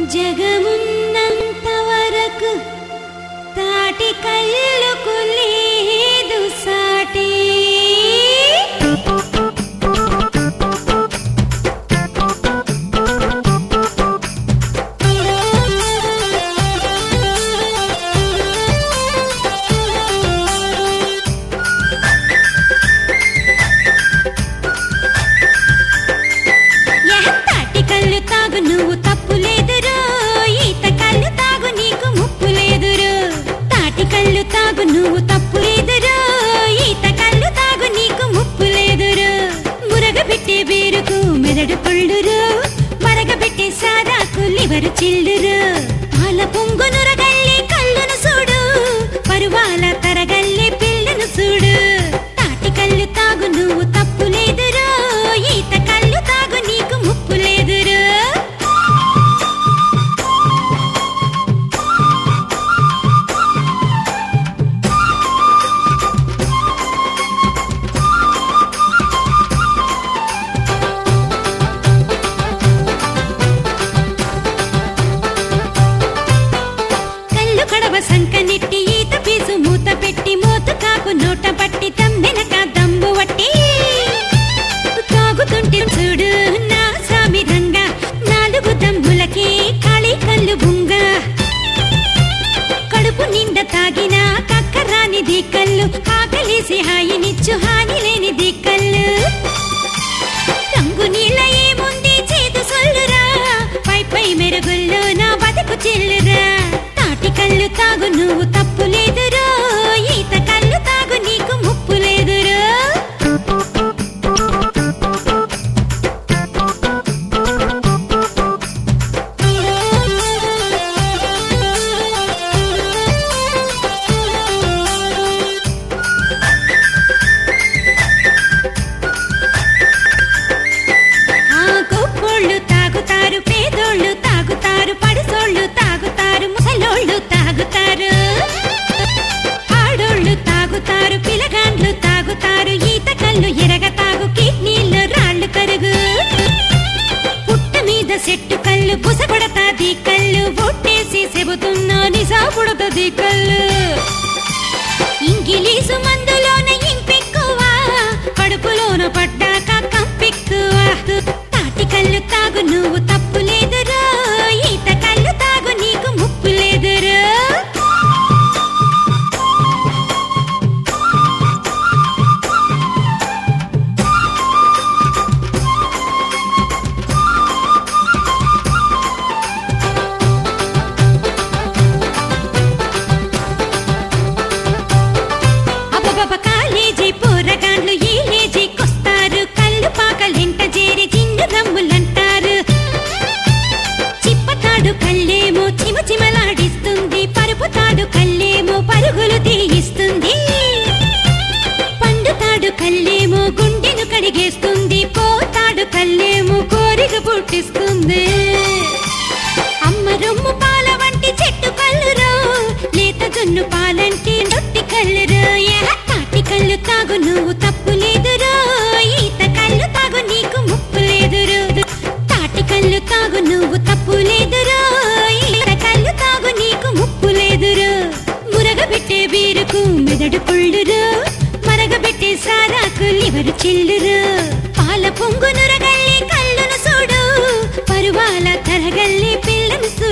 జగమున్నంత వరకు తాటి కళ్ళకు లేదు సాటి. తాటి కళ్ళు తాగు నువ్వు తప్పు లేదురో, ఈత కళ్ళు తాగు నీకు ముప్పు లేదురో. తాటి కళ్ళు తాగు నువ్వు తప్పు లేదురో, ఈత కళ్ళు తాగు నీకు ముప్పు లేదురో. మురగబెట్టే బీరుకు మెదడు పొళ్ళురు, మరగబెట్టే సాదాకు లివరు చిల్లురు. పాల పొంగు నురగల్లి కళ్ళును చూడు, పరువాల తరగల్లి పిల్లను చూడు. తాటి కళ్ళు తాగు నువ్వు తప్పు లేదురో, ఈత కళ్ళు తాగు నీకు ముప్పు లేదురో. కళ్ళు కడవ సంక నెట్టి ఈత పీసు మూత పెట్టి మోతు కాకు నోట పట్టి తమ్మెనక దమ్ము వట్టి తాగుతుంటే చూడు నా సామి రంగ, నాలుగు దమ్ములకి ఖాళీ కళ్ళు బుంగ. కడుపు నిండ తాగిన కక్కరానిది కళ్ళు, ఆకలేసి హాయినిచ్చు హాని లేనిది కళ్ళు. రంగు నీళ్ళ ఏముంది చేదు సొల్లురా, పై పై మెరుగుల్లో నా బతుకు చెల్లురా. తాటి కళ్ళు తాగు నువ్వు తప్పు లేదురో, ఈత కళ్ళు తాగు నీకు ముప్పు లేదురో. గొప్పోళ్ళు తాగుతారు, పేదోళ్ళు తాగుతారు, పడుసోళ్ళు తాగుతారు, ముసలోళ్ళు తాగుతారు. ఆడోళ్ళు తాగుతారు, పిలగాండ్లు తాగుతారు, ఈత కళ్ళు ఎరగ తాగు కిడ్నీల్లో రాళ్ళు కరుగు. పుట్ట మీద చెట్టు కళ్ళు బుసగొడతాది కళ్ళు, ఒట్టేసి చెబుతున్నా నిజా పుడతది కళ్ళు. ఇంగిలీసు మందులోన ఇంపెక్కువ, కడుపులోన పడ్డాక కంపెక్కువ. తాటి కళ్ళు తాగు నువ్వు తప్పు లేదురో, ఈత కళ్ళు తాగు నీకు ముప్పు లేదురో. అబ్బబ్బ కాలేజీ పోరగాండ్లు ఈ ఏజీకొస్తారు, కళ్ళు పాకలెంట చేరి జిండు రమ్ములంటారు. చిప్పతాడు కళ్ళేమో చిమచిమలాడిస్తుంది, పరుపుతాడు కళ్ళేమో పరుగులు తీయిస్తుంది. పండుతాడు కళ్ళేమో గుండెను కడిగేస్తుంది, పోతాడు కళ్ళేమో కోరిక పుట్టిస్తుంది. అమ్మ రొమ్ము పాల వంటి చెట్టు కళ్ళురో, లేత జొన్ను పాలంటి నొట్టి కళ్ళురో. తాటి కళ్ళు తాగు నువ్వు తప్పు లేదురో, ఈత కళ్ళు తాగు నీకు ముప్పు లేదురో. తాటి కళ్ళు తాగు నువ్వు తప్పు లేదురో, ఈత కళ్ళు తాగు నీకు ముప్పు లేదురో. మురగబెట్టే బీరుకు మెదడు పొళ్ళురు, మరగబెట్టే సారాకు లివరు చిల్లురు. పాల పొంగు నురగల్లి కళ్ళును చూడు, పరువాల తరగల్లి పిల్లను చూడు.